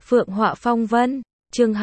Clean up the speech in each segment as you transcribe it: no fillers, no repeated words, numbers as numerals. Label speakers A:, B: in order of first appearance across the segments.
A: Phượng Họa Phong Vân, chương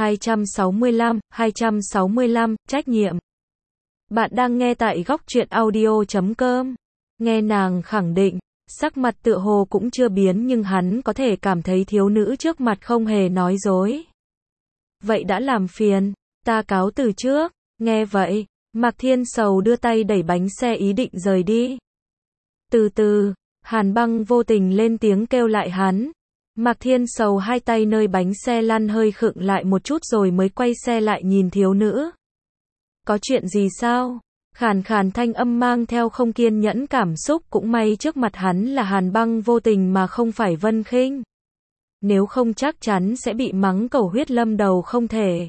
A: 265, trách nhiệm. Bạn đang nghe tại góc truyện audio.com. Nghe nàng khẳng định, sắc mặt tựa hồ cũng chưa biến nhưng hắn có thể cảm thấy thiếu nữ trước mặt không hề nói dối. Vậy đã làm phiền, ta cáo từ trước. Nghe vậy, Mạc Thiên Sầu đưa tay đẩy bánh xe ý định rời đi. Từ từ, Hàn Băng vô tình lên tiếng kêu lại hắn. Mạc Thiên Sầu hai tay nơi bánh xe lăn hơi khựng lại một chút rồi mới quay xe lại nhìn thiếu nữ. Có chuyện gì sao? Khàn khàn thanh âm mang theo không kiên nhẫn cảm xúc, cũng may trước mặt hắn là Hàn Băng vô tình mà không phải Vân Khinh. Nếu không chắc chắn sẽ bị mắng cầu huyết lâm đầu không thể.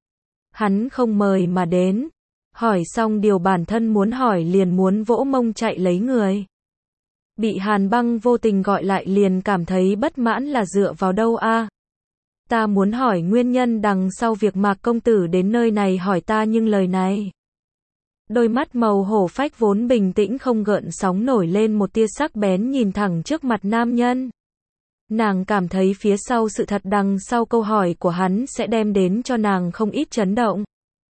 A: Hắn không mời mà đến. Hỏi xong điều bản thân muốn hỏi liền muốn vỗ mông chạy lấy người. Bị Hàn Băng vô tình gọi lại liền cảm thấy bất mãn là dựa vào đâu a? Ta muốn hỏi nguyên nhân đằng sau việc Mạc công tử đến nơi này hỏi ta nhưng lời này. Đôi mắt màu hổ phách vốn bình tĩnh không gợn sóng nổi lên một tia sắc bén nhìn thẳng trước mặt nam nhân. Nàng cảm thấy phía sau sự thật đằng sau câu hỏi của hắn sẽ đem đến cho nàng không ít chấn động.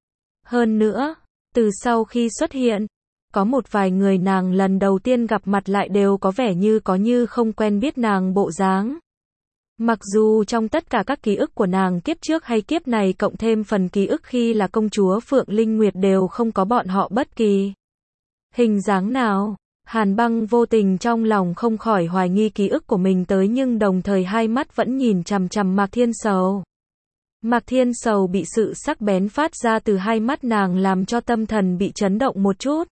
A: Hơn nữa, từ sau khi xuất hiện, có một vài người nàng lần đầu tiên gặp mặt lại đều có vẻ như có như không quen biết nàng bộ dáng. Mặc dù trong tất cả các ký ức của nàng kiếp trước hay kiếp này cộng thêm phần ký ức khi là công chúa Phượng Linh Nguyệt đều không có bọn họ bất kỳ hình dáng nào. Hàn Băng vô tình trong lòng không khỏi hoài nghi ký ức của mình tới nhưng đồng thời hai mắt vẫn nhìn chằm chằm Mạc Thiên Sầu. Mạc Thiên Sầu bị sự sắc bén phát ra từ hai mắt nàng làm cho tâm thần bị chấn động một chút.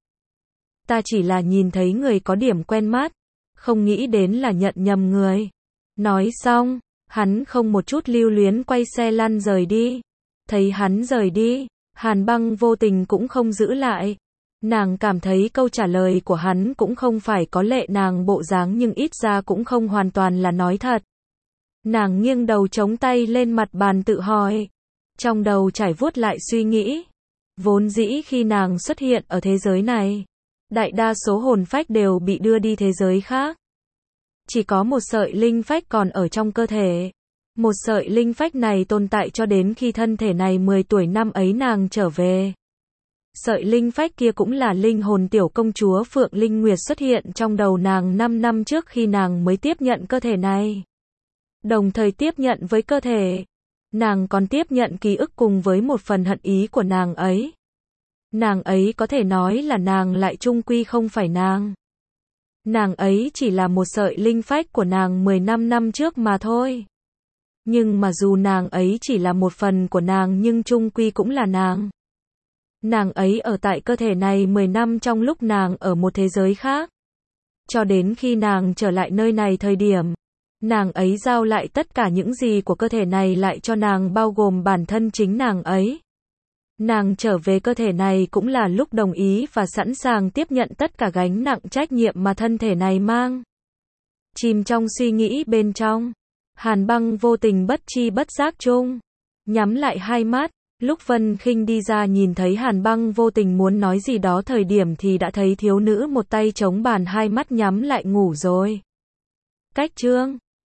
A: Ta chỉ là nhìn thấy người có điểm quen mắt, không nghĩ đến là nhận nhầm người. Nói xong, hắn không một chút lưu luyến quay xe lăn rời đi. Thấy hắn rời đi, Hàn Băng vô tình cũng không giữ lại. Nàng cảm thấy câu trả lời của hắn cũng không phải có lệ nàng bộ dáng nhưng ít ra cũng không hoàn toàn là nói thật. Nàng nghiêng đầu chống tay lên mặt bàn tự hỏi. Trong đầu trải vuốt lại suy nghĩ. Vốn dĩ khi nàng xuất hiện ở thế giới này, đại đa số hồn phách đều bị đưa đi thế giới khác. Chỉ có một sợi linh phách còn ở trong cơ thể. Một sợi linh phách này tồn tại cho đến khi thân thể này 10 tuổi năm ấy nàng trở về. Sợi linh phách kia cũng là linh hồn tiểu công chúa Phượng Linh Nguyệt xuất hiện trong đầu nàng 5 năm trước khi nàng mới tiếp nhận cơ thể này. Đồng thời tiếp nhận với cơ thể, nàng còn tiếp nhận ký ức cùng với một phần hận ý của nàng ấy. Nàng ấy có thể nói là nàng lại chung quy không phải nàng. Nàng ấy chỉ là một sợi linh phách của nàng 15 năm trước mà thôi. Nhưng mà dù nàng ấy chỉ là một phần của nàng nhưng chung quy cũng là nàng. Nàng ấy ở tại cơ thể này 10 năm trong lúc nàng ở một thế giới khác. Cho đến khi nàng trở lại nơi này thời điểm, nàng ấy giao lại tất cả những gì của cơ thể này lại cho nàng bao gồm bản thân chính nàng ấy. Nàng trở về cơ thể này cũng là lúc đồng ý và sẵn sàng tiếp nhận tất cả gánh nặng trách nhiệm mà thân thể này mang. Chìm trong suy nghĩ bên trong, Hàn Băng vô tình bất chi bất giác chung, nhắm lại hai mắt. Lúc Vân Khinh đi ra nhìn thấy Hàn Băng vô tình muốn nói gì đó thời điểm thì đã thấy thiếu nữ một tay chống bàn hai mắt nhắm lại ngủ rồi. Cách chương